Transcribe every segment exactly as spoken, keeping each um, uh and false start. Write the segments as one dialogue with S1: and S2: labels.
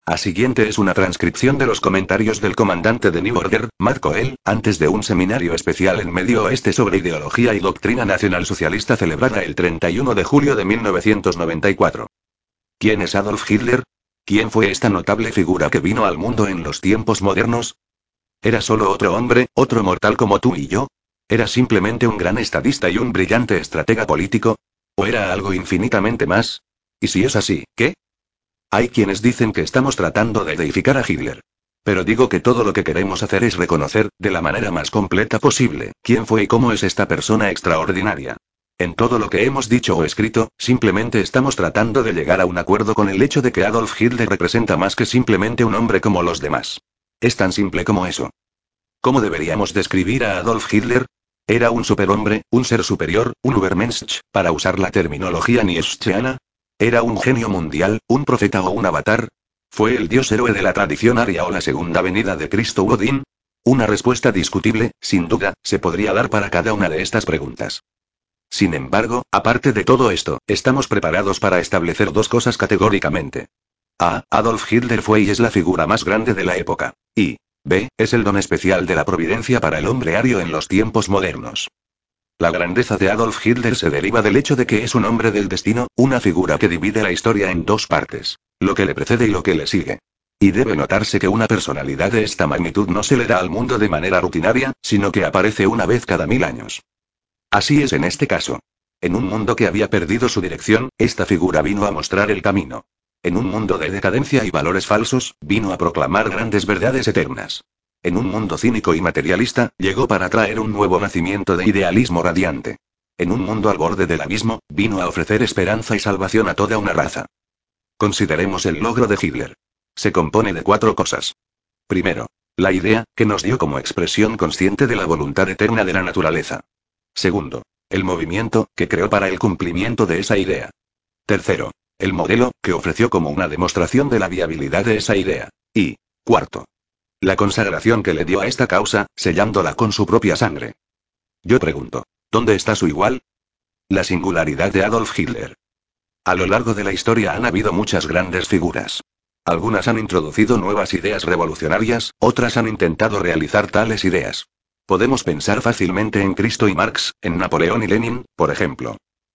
S1: A siguiente es una transcripción de los comentarios del comandante de New Order, Matt Coel, antes de un seminario especial en Medio Oeste sobre ideología y doctrina nacionalsocialista celebrada el treinta y uno de julio de mil novecientos noventa y cuatro. ¿Quién es Adolf Hitler? ¿Quién fue esta notable figura que vino al mundo en los tiempos modernos? ¿Era solo otro hombre, otro mortal como tú y yo? ¿Era simplemente un gran estadista y un brillante estratega político? ¿O era algo infinitamente más? Y si es así, ¿qué? Hay quienes dicen que estamos tratando de deificar a Hitler. Pero digo que todo lo que queremos hacer es reconocer, de la manera más completa posible, quién fue y cómo es esta persona extraordinaria. En todo lo que hemos dicho o escrito, simplemente estamos tratando de llegar a un acuerdo con el hecho de que Adolf Hitler representa más que simplemente un hombre como los demás. Es tan simple como eso. ¿Cómo deberíamos describir a Adolf Hitler? ¿Era un superhombre, un ser superior, un Übermensch, para usar la terminología nietzscheana? ¿Era un genio mundial, un profeta o un avatar? ¿Fue el dios héroe de la tradición aria o la segunda venida de Cristo u Odín? Una respuesta discutible, sin duda, se podría dar para cada una de estas preguntas. Sin embargo, aparte de todo esto, estamos preparados para establecer dos cosas categóricamente. A. Adolf Hitler fue y es la figura más grande de la época. Y B. Es el don especial de la providencia para el hombre ario en los tiempos modernos. La grandeza de Adolf Hitler se deriva del hecho de que es un hombre del destino, una figura que divide la historia en dos partes, lo que le precede y lo que le sigue. Y debe notarse que una personalidad de esta magnitud no se le da al mundo de manera rutinaria, sino que aparece una vez cada mil años. Así es en este caso. En un mundo que había perdido su dirección, esta figura vino a mostrar el camino. En un mundo de decadencia y valores falsos, vino a proclamar grandes verdades eternas. En un mundo cínico y materialista, llegó para traer un nuevo nacimiento de idealismo radiante. En un mundo al borde del abismo, vino a ofrecer esperanza y salvación a toda una raza. Consideremos el logro de Hitler. Se compone de cuatro cosas. Primero, la idea, que nos dio como expresión consciente de la voluntad eterna de la naturaleza. Segundo, el movimiento, que creó para el cumplimiento de esa idea. Tercero, el modelo, que ofreció como una demostración de la viabilidad de esa idea. Y, cuarto, la consagración que le dio a esta causa, sellándola con su propia sangre. Yo pregunto, ¿dónde está su igual? La singularidad de Adolf Hitler. A lo largo de la historia han habido muchas grandes figuras. Algunas han introducido nuevas ideas revolucionarias, otras han intentado realizar tales ideas. Podemos pensar fácilmente en Cristo y Marx, en Napoleón y Lenin, por ejemplo.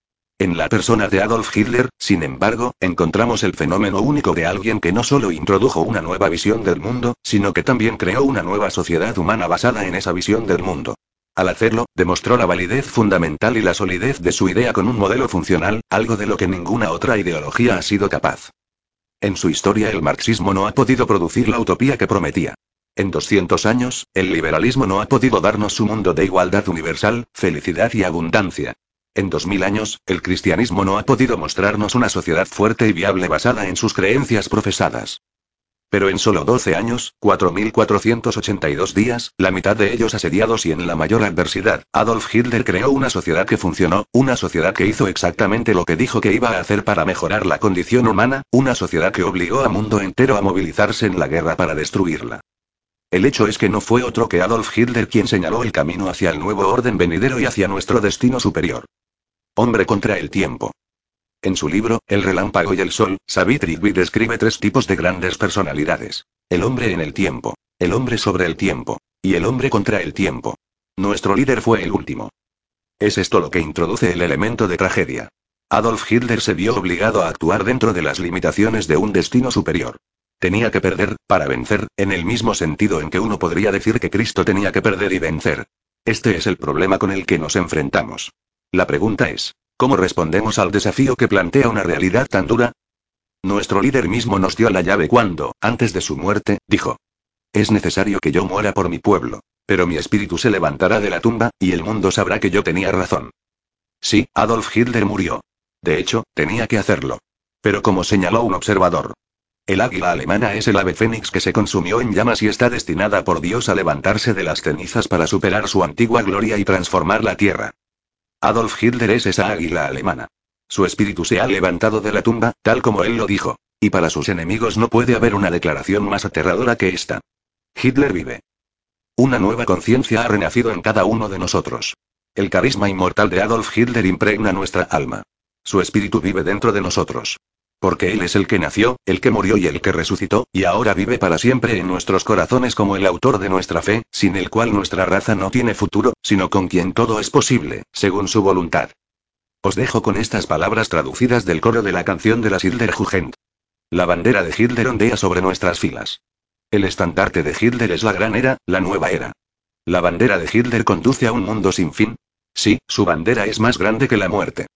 S1: En la persona de Adolf Hitler, sin embargo, encontramos el fenómeno único de alguien que no solo introdujo una nueva visión del mundo, sino que también creó una nueva sociedad humana basada en esa visión del mundo. Al hacerlo, demostró la validez fundamental y la solidez de su idea con un modelo funcional, algo de lo que ninguna otra ideología ha sido capaz. En su historia el marxismo no ha podido producir la utopía que prometía. En doscientos años, el liberalismo no ha podido darnos su mundo de igualdad universal, felicidad y abundancia. En dos mil años, el cristianismo no ha podido mostrarnos una sociedad fuerte y viable basada en sus creencias profesadas. Pero en solo doce años, cuatro mil cuatrocientos ochenta y dos días, la mitad de ellos asediados y en la mayor adversidad, Adolf Hitler creó una sociedad que funcionó, una sociedad que hizo exactamente lo que dijo que iba a hacer para mejorar la condición humana, una sociedad que obligó al mundo entero a movilizarse en la guerra para destruirla. El hecho es que no fue otro que Adolf Hitler quien señaló el camino hacia el nuevo orden venidero y hacia nuestro destino superior. Hombre contra el tiempo. En su libro, El relámpago y el sol, Savitri Bui describe tres tipos de grandes personalidades. El hombre en el tiempo, el hombre sobre el tiempo, y el hombre contra el tiempo. Nuestro líder fue el último. Es esto lo que introduce el elemento de tragedia. Adolf Hitler se vio obligado a actuar dentro de las limitaciones de un destino superior. Tenía que perder, para vencer, en el mismo sentido en que uno podría decir que Cristo tenía que perder y vencer. Este es el problema con el que nos enfrentamos. La pregunta es, ¿cómo respondemos al desafío que plantea una realidad tan dura? Nuestro líder mismo nos dio la llave cuando, antes de su muerte, dijo: es necesario que yo muera por mi pueblo, pero mi espíritu se levantará de la tumba, y el mundo sabrá que yo tenía razón. Sí, Adolf Hitler murió. De hecho, tenía que hacerlo. Pero como señaló un observador, el águila alemana es el ave fénix que se consumió en llamas y está destinada por Dios a levantarse de las cenizas para superar su antigua gloria y transformar la tierra. Adolf Hitler es esa águila alemana. Su espíritu se ha levantado de la tumba, tal como él lo dijo. Y para sus enemigos no puede haber una declaración más aterradora que esta. Hitler vive. Una nueva conciencia ha renacido en cada uno de nosotros. El carisma inmortal de Adolf Hitler impregna nuestra alma. Su espíritu vive dentro de nosotros. Porque Él es el que nació, el que murió y el que resucitó, y ahora vive para siempre en nuestros corazones como el autor de nuestra fe, sin el cual nuestra raza no tiene futuro, sino con quien todo es posible, según su voluntad. Os dejo con estas palabras traducidas del coro de la canción de la Hitlerjugend. La bandera de Hitler ondea sobre nuestras filas. El estandarte de Hitler es la gran era, la nueva era. La bandera de Hitler conduce a un mundo sin fin. Sí, su bandera es más grande que la muerte.